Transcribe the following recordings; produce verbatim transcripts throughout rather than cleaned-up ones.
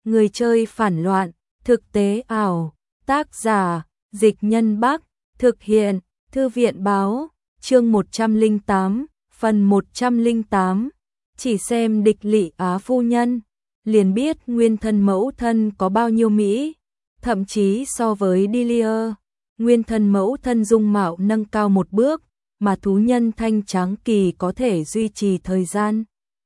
Người chơi phản loạn, thực tế ảo, tác giả, Dịch Nhân Bắc, thực hiện, Thư viện báo, chương một trăm lẻ tám, phần một trăm lẻ tám, chỉ xem Địch Lị Á phu nhân, liền biết nguyên thân mẫu thân có bao nhiêu mỹ, thậm chí so với Delia, nguyên thân mẫu thân dung mạo nâng cao một bước, mà thú nhân thanh trắng kỳ có thể duy trì thời gian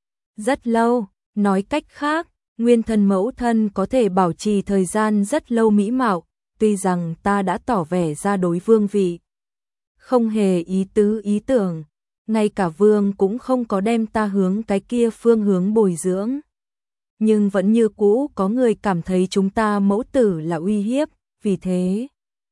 rất lâu, nói cách khác, nguyên thân mẫu thân có thể bảo trì thời gian rất lâu mỹ mạo, tuy rằng ta đã tỏ vẻ ra đối vương vị không hề ý tứ ý tưởng, ngay cả vương cũng không có đem ta hướng cái kia phương hướng bồi dưỡng. Nhưng vẫn như cũ có người cảm thấy chúng ta mẫu tử là uy hiếp, vì thế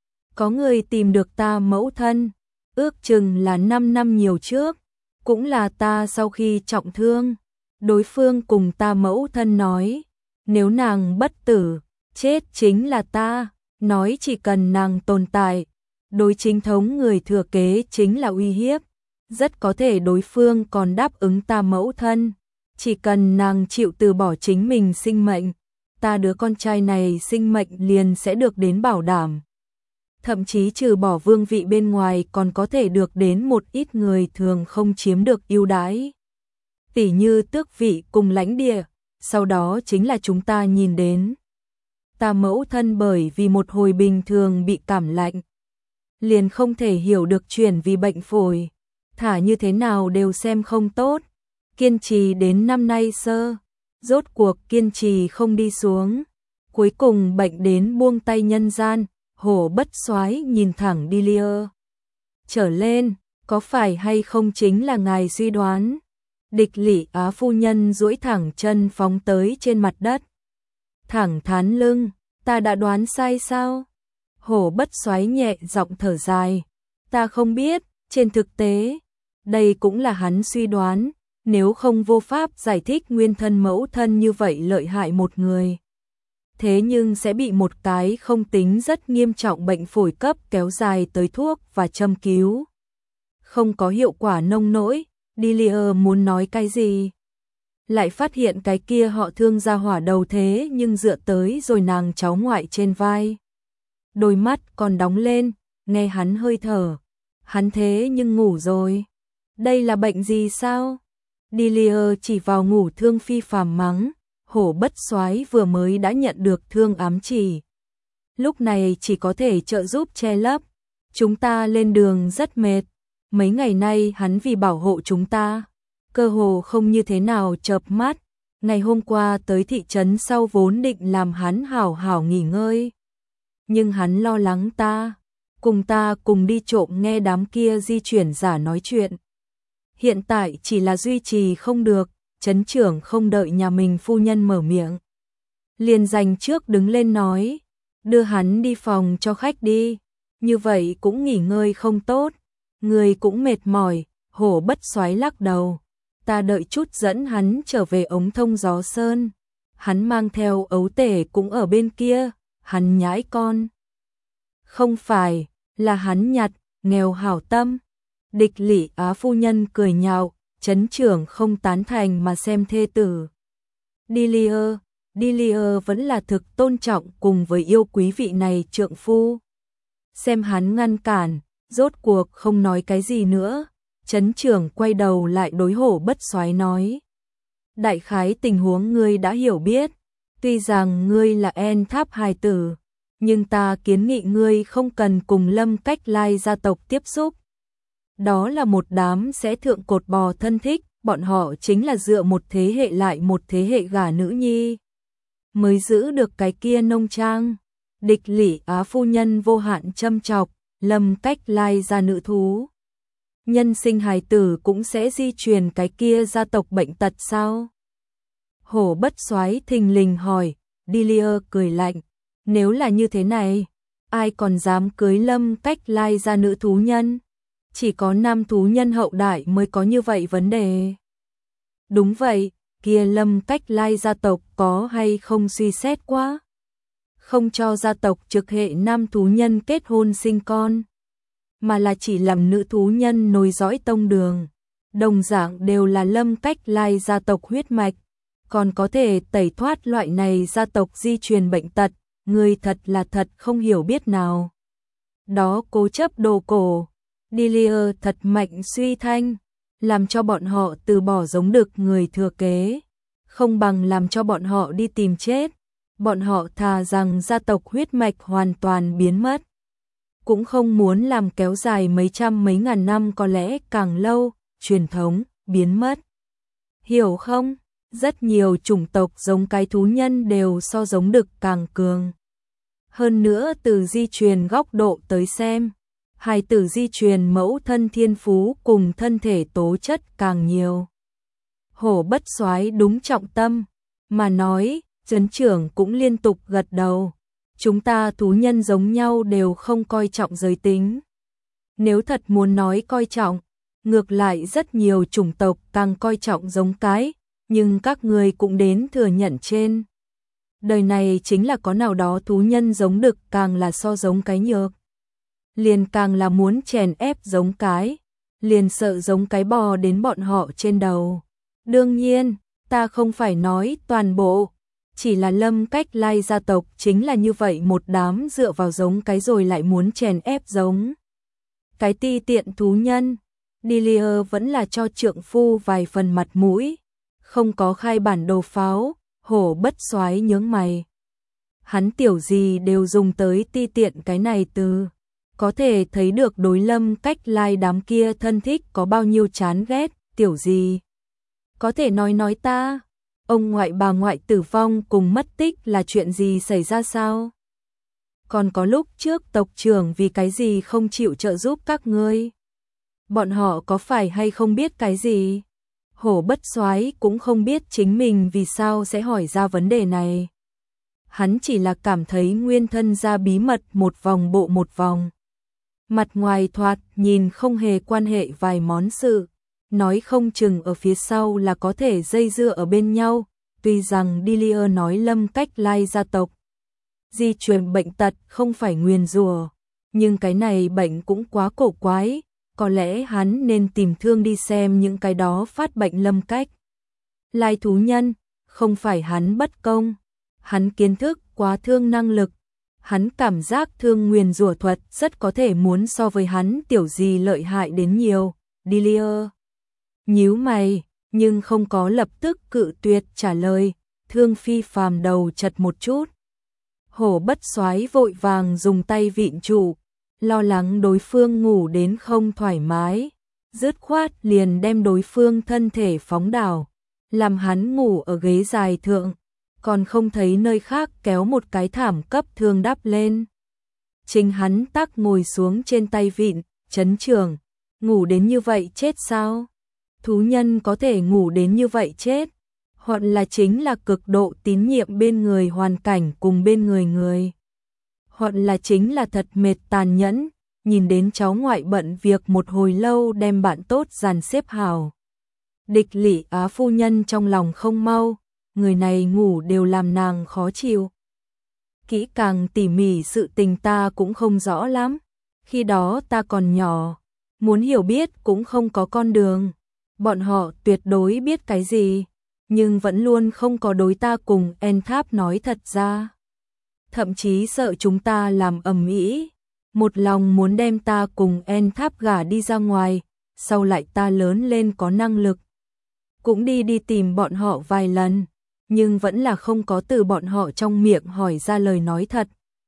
có người tìm được ta mẫu thân, ước chừng là năm năm nhiều trước, cũng là ta sau khi trọng thương. Đối phương cùng ta mẫu thân nói, nếu nàng bất tử, chết chính là ta, nói chỉ cần nàng tồn tại, đối chính thống người thừa kế chính là uy hiếp, rất có thể đối phương còn đáp ứng ta mẫu thân, chỉ cần nàng chịu từ bỏ chính mình sinh mệnh, ta đứa con trai này sinh mệnh liền sẽ được đến bảo đảm. Thậm chí trừ bỏ vương vị bên ngoài còn có thể được đến một ít người thường không chiếm được ưu đãi. Tỉ như tước vị cùng lãnh địa, sau đó chính là chúng ta nhìn đến. Ta mẫu thân bởi vì một hồi bình thường bị cảm lạnh, liền không thể hiểu được chuyển vì bệnh phổi, thả như thế nào đều xem không tốt, kiên trì đến năm nay sơ, rốt cuộc kiên trì không đi xuống, cuối cùng bệnh đến buông tay nhân gian, Hổ Bất Soái nhìn thẳng Delia. Trở lên, có phải hay không chính là ngài suy đoán? Địch Lị Á phu nhân duỗi thẳng chân phóng tới trên mặt đất. Thẳng thắn lưng, ta đã đoán sai sao? Hổ Bất Soái nhẹ giọng thở dài. Ta không biết, trên thực tế, đây cũng là hắn suy đoán, nếu không vô pháp giải thích nguyên thân mẫu thân như vậy lợi hại một người. Thế nhưng sẽ bị một cái không tính rất nghiêm trọng bệnh phổi cấp kéo dài tới thuốc và châm cứu. Không có hiệu quả nông nỗi, Delia muốn nói cái gì? Lại phát hiện cái kia họ thương ra hỏa đầu thế nhưng dựa tới rồi nàng cháu ngoại trên vai. Đôi mắt còn đóng lên, nghe hắn hơi thở. Hắn thế nhưng ngủ rồi. Đây là bệnh gì sao? Delia chỉ vào ngủ thương phi phàm mắng. Hổ Bất Soái vừa mới đã nhận được thương ám chỉ. Lúc này chỉ có thể trợ giúp che lấp. Chúng ta lên đường rất mệt. Mấy ngày nay hắn vì bảo hộ chúng ta, cơ hồ không như thế nào chợp mắt. Ngày hôm qua tới thị trấn sau vốn định làm hắn hảo hảo nghỉ ngơi. Nhưng hắn lo lắng ta, cùng ta cùng đi trộm nghe đám kia di chuyển giả nói chuyện. Hiện tại chỉ là duy trì không được, trấn trưởng không đợi nhà mình phu nhân mở miệng. Liền dành trước đứng lên nói, đưa hắn đi phòng cho khách đi, như vậy cũng nghỉ ngơi không tốt. Người cũng mệt mỏi, Hổ Bất Soái lắc đầu. Ta đợi chút dẫn hắn trở về ống thông gió sơn. Hắn mang theo ấu tể cũng ở bên kia, hắn nhãi con. Không phải, là hắn nhặt, nghèo hảo tâm. Địch Lị Á phu nhân cười nhạo, trấn trưởng không tán thành mà xem thê tử. Delia, Delia vẫn là thực tôn trọng cùng với yêu quý vị này trượng phu. Xem hắn ngăn cản. Rốt cuộc không nói cái gì nữa, trấn trưởng quay đầu lại đối Hổ Bất Soái nói. Đại khái tình huống ngươi đã hiểu biết, tuy rằng ngươi là En Tháp hài tử, nhưng ta kiến nghị ngươi không cần cùng Lâm Cách Lai gia tộc tiếp xúc. Đó là một đám sẽ thượng cột bò thân thích, bọn họ chính là dựa một thế hệ lại một thế hệ gả nữ nhi, mới giữ được cái kia nông trang. Địch Lị Á phu nhân vô hạn châm chọc. Lâm Cách Lai ra nữ thú, nhân sinh hài tử cũng sẽ di truyền cái kia gia tộc bệnh tật sao? Hổ Bất Soái thình lình hỏi. Delia cười lạnh, nếu là như thế này, ai còn dám cưới Lâm Cách Lai ra nữ thú nhân? Chỉ có nam thú nhân hậu đại mới có như vậy vấn đề. Đúng vậy, kia Lâm Cách Lai gia tộc có hay không suy xét quá? Không cho gia tộc trực hệ nam thú nhân kết hôn sinh con, mà là chỉ làm nữ thú nhân nối dõi tông đường. Đồng dạng đều là Lâm Cách Lai gia tộc huyết mạch, còn có thể tẩy thoát loại này gia tộc di truyền bệnh tật, ngươi thật là thật không hiểu biết nào. Đó cố chấp đồ cổ, Delia thật mạnh suy thanh, làm cho bọn họ từ bỏ giống đực người thừa kế, không bằng làm cho bọn họ đi tìm chết, bọn họ thà rằng gia tộc huyết mạch hoàn toàn biến mất. Cũng không muốn làm kéo dài mấy trăm mấy ngàn năm, có lẽ càng lâu, truyền thống, biến mất. Hiểu không? Rất nhiều chủng tộc giống cái thú nhân đều so giống đực càng cường. Hơn nữa từ di truyền góc độ tới xem, hài tử di truyền mẫu thân thiên phú cùng thân thể tố chất càng nhiều. Hổ Bất Soái đúng trọng tâm, mà nói, trấn trưởng cũng liên tục gật đầu. Chúng ta thú nhân giống nhau đều không coi trọng giới tính. Nếu thật muốn nói coi trọng, ngược lại rất nhiều chủng tộc càng coi trọng giống cái, nhưng các người cũng đến thừa nhận trên. Đời này chính là có nào đó thú nhân giống đực càng là so giống cái nhược. Liền càng là muốn chèn ép giống cái, liền sợ giống cái bò đến bọn họ trên đầu. Đương nhiên, ta không phải nói toàn bộ, chỉ là Lâm Cách Lai gia tộc chính là như vậy một đám dựa vào giống cái rồi lại muốn chèn ép giống cái ti tiện thú nhân. Delia vẫn là cho trượng phu vài phần mặt mũi, không có khai bản đồ pháo. Hổ Bất Soái nhướng mày. Hắn tiểu gì đều dùng tới ti tiện cái này từ, có thể thấy được đối Lâm Cách Lai đám kia thân thích có bao nhiêu chán ghét. Tiểu gì có thể nói nói ta, ông ngoại bà ngoại tử vong cùng mất tích là chuyện gì xảy ra sao? Còn có lúc trước tộc trưởng vì cái gì không chịu trợ giúp các ngươi? Bọn họ có phải hay không biết cái gì? Hổ Bất Soái cũng không biết chính mình vì sao sẽ hỏi ra vấn đề này. Hắn chỉ là cảm thấy nguyên thân ra bí mật một vòng bộ một vòng. Mặt ngoài thoạt nhìn không hề quan hệ vài món sự, nói không chừng ở phía sau là có thể dây dưa ở bên nhau. Tuy rằng Delia nói Lâm Cách Lai gia tộc di truyền bệnh tật không phải nguyền rủa, nhưng cái này bệnh cũng quá cổ quái. Có lẽ hắn nên tìm thương đi xem những cái đó phát bệnh Lâm Cách Lai thú nhân, không phải hắn bất công, hắn kiến thức quá thương năng lực, hắn cảm giác thương nguyền rủa thuật rất có thể muốn so với hắn tiểu gì lợi hại đến nhiều. Delia nhíu mày, nhưng không có lập tức cự tuyệt trả lời, Thương Phi Phàm đầu chật một chút. Hổ Bất Soái vội vàng dùng tay vịn trụ, lo lắng đối phương ngủ đến không thoải mái, dứt khoát liền đem đối phương thân thể phóng đảo, làm hắn ngủ ở ghế dài thượng, còn không thấy nơi khác kéo một cái thảm cấp thương đắp lên. Chính hắn tắc ngồi xuống trên tay vịn, trấn trưởng, ngủ đến như vậy chết sao? Thú nhân có thể ngủ đến như vậy chết, hoặc là chính là cực độ tín nhiệm bên người hoàn cảnh cùng bên người người. Hoặc là chính là thật mệt tàn nhẫn, nhìn đến cháu ngoại bận việc một hồi lâu đem bạn tốt dàn xếp hào. Địch Lỷ Á phu nhân trong lòng không mau, người này ngủ đều làm nàng khó chịu. Kỹ càng tỉ mỉ sự tình ta cũng không rõ lắm, khi đó ta còn nhỏ, muốn hiểu biết cũng không có con đường. Bọn họ tuyệt đối biết cái gì, nhưng vẫn luôn không có đối ta cùng En Tháp nói thật ra. Thậm chí sợ chúng ta làm ầm ĩ, một lòng muốn đem ta cùng En Tháp gả đi ra ngoài, sau lại ta lớn lên có năng lực. Cũng đi đi tìm bọn họ vài lần, nhưng vẫn là không có từ bọn họ trong miệng hỏi ra lời nói thật.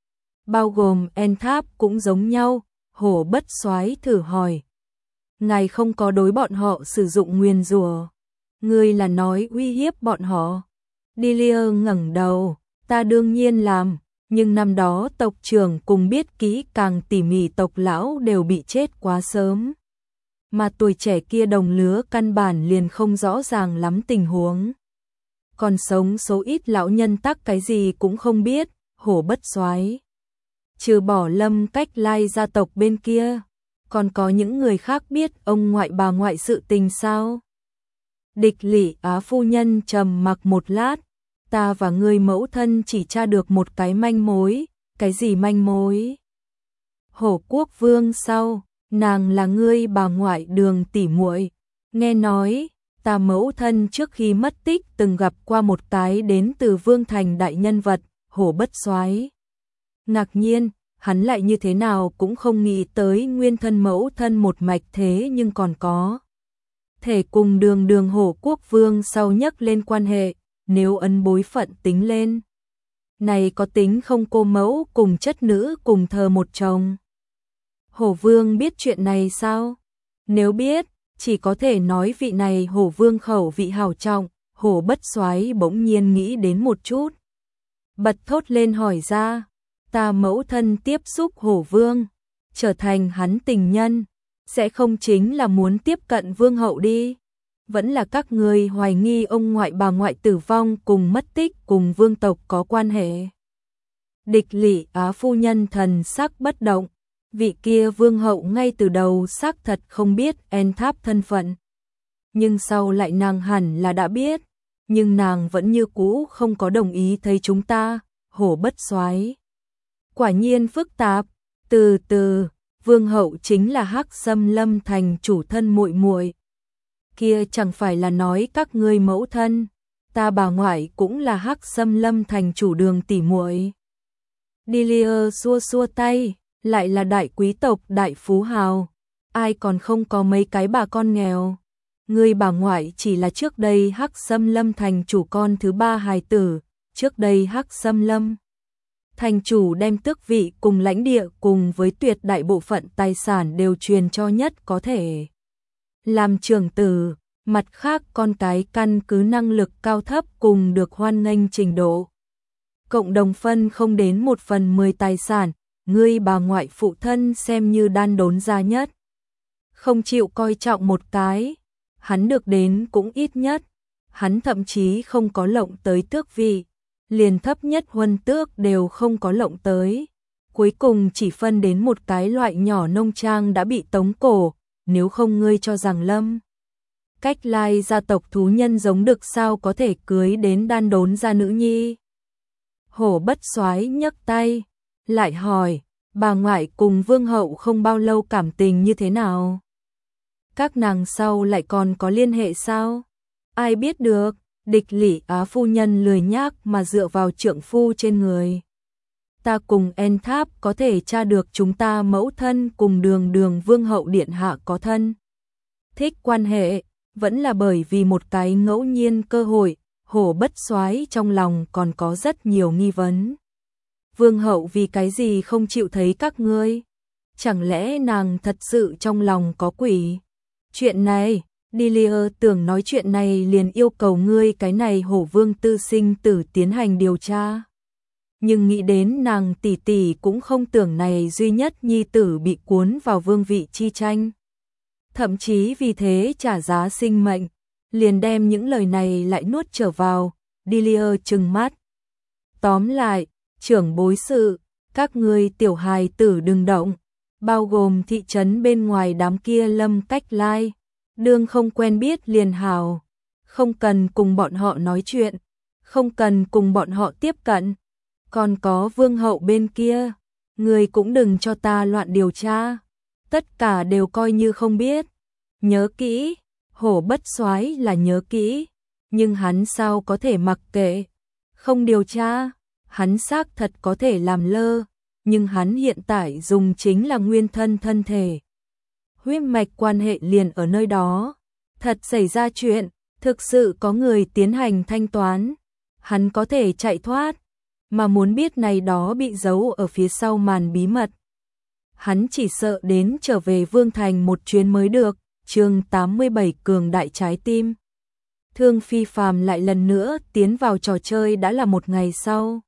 Bao gồm En Tháp cũng giống nhau. Hổ Bất Soái thử hỏi. Ngài không có đối bọn họ sử dụng nguyền rủa, ngươi là nói uy hiếp bọn họ? Delia ngẩng đầu, ta đương nhiên làm, nhưng năm đó tộc trưởng cùng biết kỹ càng tỉ mỉ tộc lão đều bị chết quá sớm. Mà tuổi trẻ kia đồng lứa căn bản liền không rõ ràng lắm tình huống. Còn sống số ít lão nhân tắc cái gì cũng không biết. Hổ Bất Soái, trừ bỏ Lâm Cách Lai gia tộc bên kia, còn có những người khác biết ông ngoại bà ngoại sự tình sao? Địch Lỷ Á phu nhân trầm mặc một lát, ta và ngươi mẫu thân chỉ tra được một cái manh mối. Cái gì manh mối? Hổ Quốc Vương sau, nàng là ngươi bà ngoại Đường tỷ muội, nghe nói ta mẫu thân trước khi mất tích từng gặp qua một cái đến từ Vương Thành đại nhân vật, Hổ Bất Soái. Ngạc nhiên, hắn lại như thế nào cũng không nghĩ tới nguyên thân mẫu thân một mạch thế nhưng còn có thể cùng đường đường Hổ Quốc Vương sau nhắc lên quan hệ, nếu ấn bối phận tính lên. Này có tính không cô mẫu cùng chất nữ cùng thờ một chồng. Hổ Vương biết chuyện này sao? Nếu biết, chỉ có thể nói vị này Hổ Vương khẩu vị hào trọng, Hổ Bất Soái bỗng nhiên nghĩ đến một chút. Bật thốt lên hỏi ra, ta mẫu thân tiếp xúc Hổ Vương, trở thành hắn tình nhân, sẽ không chính là muốn tiếp cận Vương hậu đi. Vẫn là các người hoài nghi ông ngoại bà ngoại tử vong cùng mất tích cùng vương tộc có quan hệ. Địch Lỷ Á phu nhân thần sắc bất động, vị kia vương hậu ngay từ đầu xác thật không biết En Tháp thân phận. Nhưng sau lại nàng hẳn là đã biết, nhưng nàng vẫn như cũ không có đồng ý thấy chúng ta, Hổ Bất Soái. Quả nhiên phức tạp, từ từ, vương hậu chính là Hắc Xâm Lâm thành chủ thân muội muội. Kia chẳng phải là nói các ngươi mẫu thân, ta bà ngoại cũng là Hắc Xâm Lâm thành chủ Đường tỷ muội. Delia xua xua tay, lại là đại quý tộc đại phú hào, ai còn không có mấy cái bà con nghèo. Ngươi bà ngoại chỉ là trước đây Hắc Xâm Lâm thành chủ con thứ ba hài tử, trước đây Hắc Xâm Lâm thành chủ đem tước vị cùng lãnh địa cùng với tuyệt đại bộ phận tài sản đều truyền cho nhất có thể làm trưởng tử, mặt khác con cái căn cứ năng lực cao thấp cùng được hoan nghênh trình độ. Cộng đồng phân không đến một phần mười tài sản, ngươi bà ngoại phụ thân xem như đan đốn gia nhất. Không chịu coi trọng một cái, hắn được đến cũng ít nhất, hắn thậm chí không có lộng tới tước vị, liền thấp nhất huân tước đều không có lộng tới. Cuối cùng chỉ phân đến một cái loại nhỏ nông trang đã bị tống cổ, nếu không ngươi cho rằng Lâm Cách Lai gia tộc thú nhân giống được sao có thể cưới đến đan đốn gia nữ nhi. Hổ Bất Soái nhấc tay, lại hỏi, bà ngoại cùng vương hậu không bao lâu cảm tình như thế nào? Các nàng sau lại còn có liên hệ sao? Ai biết được, Địch Lỷ Á phu nhân lười nhác mà dựa vào trượng phu trên người. Ta cùng En Tháp có thể tra được chúng ta mẫu thân cùng đường đường vương hậu điện hạ có thân thích quan hệ, vẫn là bởi vì một cái ngẫu nhiên cơ hội. Hổ Bất Soái trong lòng còn có rất nhiều nghi vấn. Vương hậu vì cái gì không chịu thấy các ngươi? Chẳng lẽ nàng thật sự trong lòng có quỷ? Chuyện này, Delia tưởng nói chuyện này liền yêu cầu ngươi cái này Hổ Vương tư sinh tử tiến hành điều tra. Nhưng nghĩ đến nàng tỷ tỷ cũng không tưởng này duy nhất nhi tử bị cuốn vào vương vị chi tranh. Thậm chí vì thế trả giá sinh mệnh, liền đem những lời này lại nuốt trở vào. Delia trừng mắt. Tóm lại, trưởng bối sự, các ngươi tiểu hài tử đừng động, bao gồm thị trấn bên ngoài đám kia Lâm Cách Lai, đương không quen biết liền hào, không cần cùng bọn họ nói chuyện, không cần cùng bọn họ tiếp cận. Còn có vương hậu bên kia, người cũng đừng cho ta loạn điều tra, tất cả đều coi như không biết. Nhớ kỹ, Hổ Bất Soái là nhớ kỹ, nhưng hắn sao có thể mặc kệ, không điều tra, hắn xác thật có thể làm lơ, nhưng hắn hiện tại dùng chính là nguyên thân thân thể. Huyết mạch quan hệ liền ở nơi đó, thật xảy ra chuyện, thực sự có người tiến hành thanh toán, hắn có thể chạy thoát. Mà muốn biết này đó bị giấu ở phía sau màn bí mật. Hắn chỉ sợ đến trở về Vương Thành một chuyến mới được. Chương tám mươi bảy cường đại trái tim. Thương Phi Phàm lại lần nữa tiến vào trò chơi đã là một ngày sau.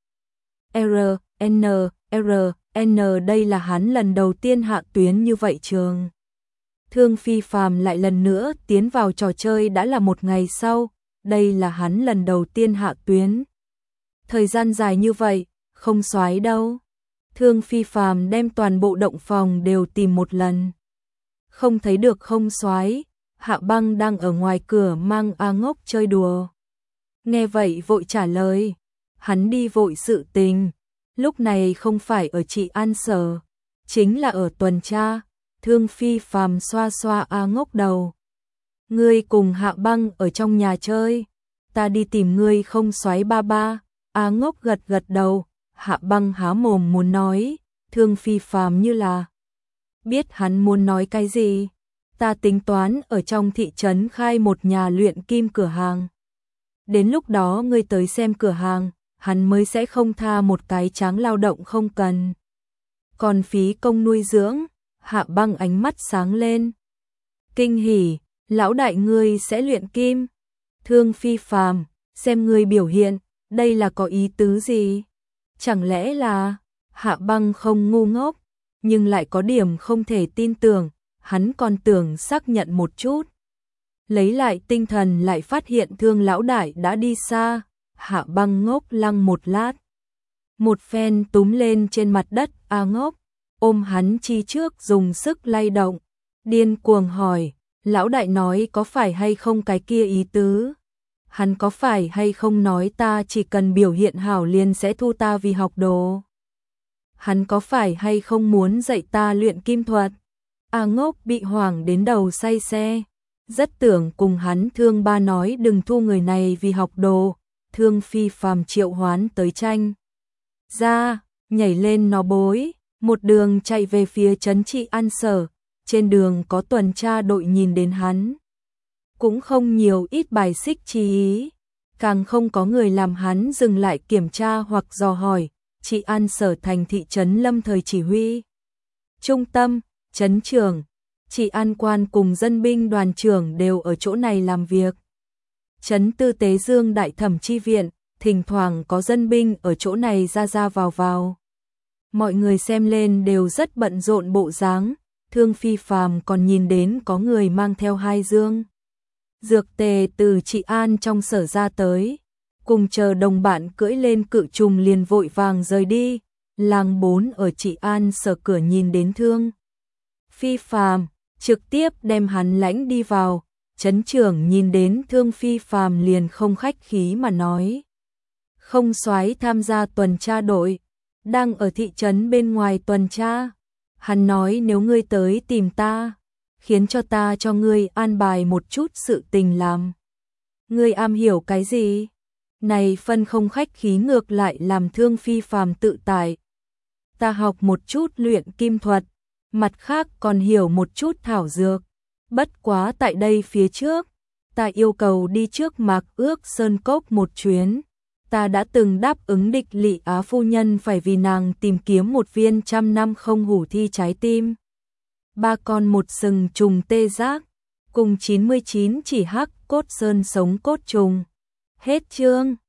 R, N, R, N đây là hắn lần đầu tiên hạ tuyến như vậy trường. Thương Phi Phàm lại lần nữa tiến vào trò chơi đã là một ngày sau. Đây là hắn lần đầu tiên hạ tuyến. Thời gian dài như vậy, không xoái đâu. Thương Phi Phàm đem toàn bộ động phòng đều tìm một lần. Không thấy được không xoái, Hạ Băng đang ở ngoài cửa mang A Ngốc chơi đùa. Nghe vậy vội trả lời, hắn đi vội sự tình, lúc này không phải ở trị an sở, chính là ở tuần tra. Thương Phi Phàm xoa xoa A Ngốc đầu. Ngươi cùng Hạ Băng ở trong nhà chơi, ta đi tìm ngươi không xoáy ba ba. A Ngốc gật gật đầu, Hạ Băng há mồm muốn nói, Thương Phi Phàm như là biết hắn muốn nói cái gì. Ta tính toán ở trong thị trấn khai một nhà luyện kim cửa hàng. Đến lúc đó ngươi tới xem cửa hàng, hắn mới sẽ không tha một cái tráng lao động không cần. Còn phí công nuôi dưỡng, Hạ Băng ánh mắt sáng lên. Kinh hỉ, lão đại ngươi sẽ luyện kim. Thương Phi Phàm, xem ngươi biểu hiện, đây là có ý tứ gì? Chẳng lẽ là... Hạ Băng không ngu ngốc, nhưng lại có điểm không thể tin tưởng, hắn còn tưởng xác nhận một chút. Lấy lại tinh thần lại phát hiện Thương lão đại đã đi xa, Hạ Băng ngốc lăng một lát. Một phen túm lên trên mặt đất A Ngốc, ôm hắn chi trước dùng sức lay động, điên cuồng hỏi, lão đại nói có phải hay không cái kia ý tứ? Hắn có phải hay không nói ta chỉ cần biểu hiện hảo liền sẽ thu ta vì học đồ? Hắn có phải hay không muốn dạy ta luyện kim thuật? A Ngốc bị hoảng đến đầu say xe, rất tưởng cùng hắn Thương ba nói đừng thu người này vì học đồ. Thương Phi Phàm triệu hoán tới tranh ra, nhảy lên nó bối, một đường chạy về phía trấn Trị An sở. Trên đường có tuần tra đội nhìn đến hắn, cũng không nhiều ít bài xích chi ý, càng không có người làm hắn dừng lại kiểm tra hoặc dò hỏi. Trị An sở thành thị trấn lâm thời chỉ huy trung tâm, trấn trưởng, Trị An quan cùng dân binh đoàn trưởng đều ở chỗ này làm việc. Trấn Tư Tế Dương đại thẩm chi viện, thỉnh thoảng có dân binh ở chỗ này ra ra vào vào. Mọi người xem lên đều rất bận rộn bộ dáng. Thương Phi Phàm còn nhìn đến có người mang theo hai dương dược tề từ Trị An trong sở ra tới, cùng chờ đồng bạn cưỡi lên cự trùng liền vội vàng rời đi. Làng bốn ở Trị An sở cửa nhìn đến Thương Phi Phàm, trực tiếp đem hắn lãnh đi vào. Trấn trưởng nhìn đến Thương Phi Phàm liền không khách khí mà nói, không soái tham gia tuần tra đội, đang ở thị trấn bên ngoài tuần tra. Hắn nói nếu ngươi tới tìm ta, khiến cho ta cho ngươi an bài một chút sự tình làm. Ngươi am hiểu cái gì? Này phân không khách khí ngược lại làm Thương Phi Phàm tự tại. Ta học một chút luyện kim thuật, mặt khác còn hiểu một chút thảo dược. Bất quá tại đây phía trước, ta yêu cầu đi trước Mạc Ước Sơn Cốc một chuyến. Ta đã từng đáp ứng địch Lị Á phu nhân phải vì nàng tìm kiếm một viên trăm năm không hủ thi trái tim. Ba con một sừng trùng tê giác, cùng chín mươi chín chỉ hắc cốt sơn sống cốt trùng. Hết chương.